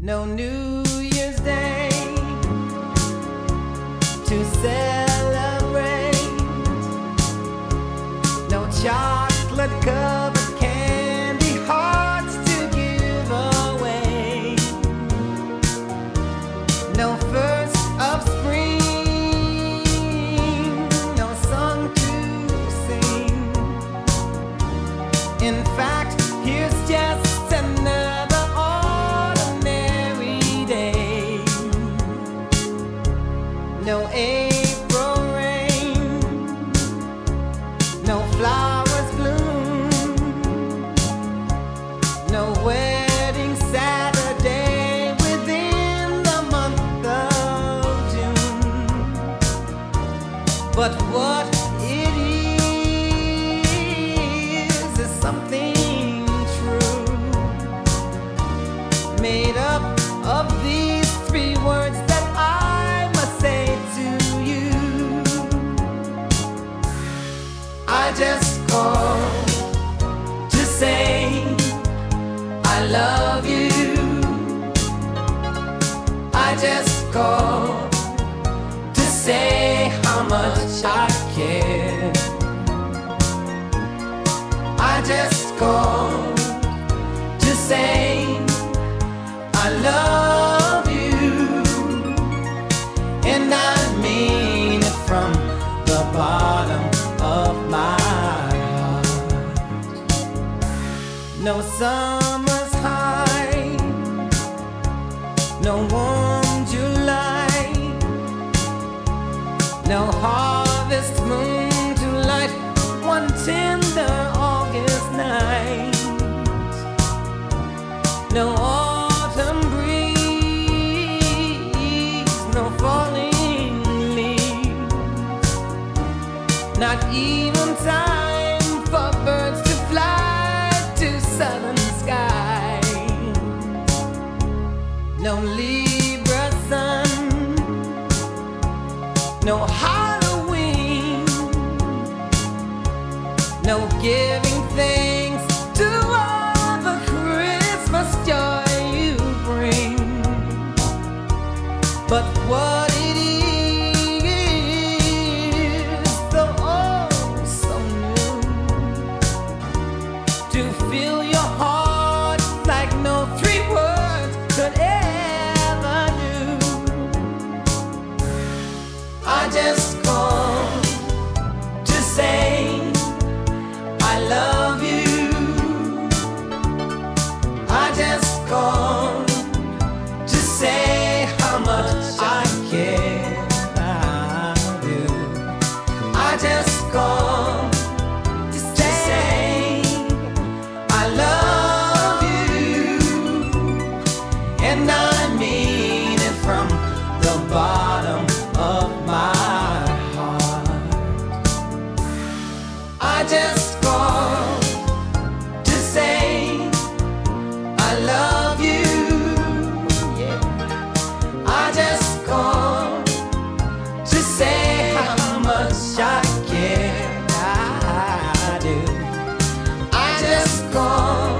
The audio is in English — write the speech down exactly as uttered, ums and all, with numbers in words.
No New Year's Day to celebrate. No chocolate covered candy hearts to give away. No first of spring, no song to sing. In fact, here's just another ordinary day. No April rain, no flowers bloom, no wedding Saturday within the month of June. But what it is is something true, made up of these three words that I must say to you. I just called to say I love you. I just called to say how much I care. I just called to say I love you, and I mean it from the bottom of my heart. No summer's high, no warm July, no harvest moon to light one tender August night. No autumn breeze, no falling leaves, not even time for birds to fly to southern skies. No Libra sun, no Halloween, no giving thanks to all the Christmas joy you bring. But what it is, though oh so new, to fill your heart like no three words could ever do. I just called to say I love you. I just called to say how much I care. I do. I just called to say I love you, and I mean it from the bottom of my heart. I just called to say I love you. Yeah. I just called to say how much I care. I do. I just called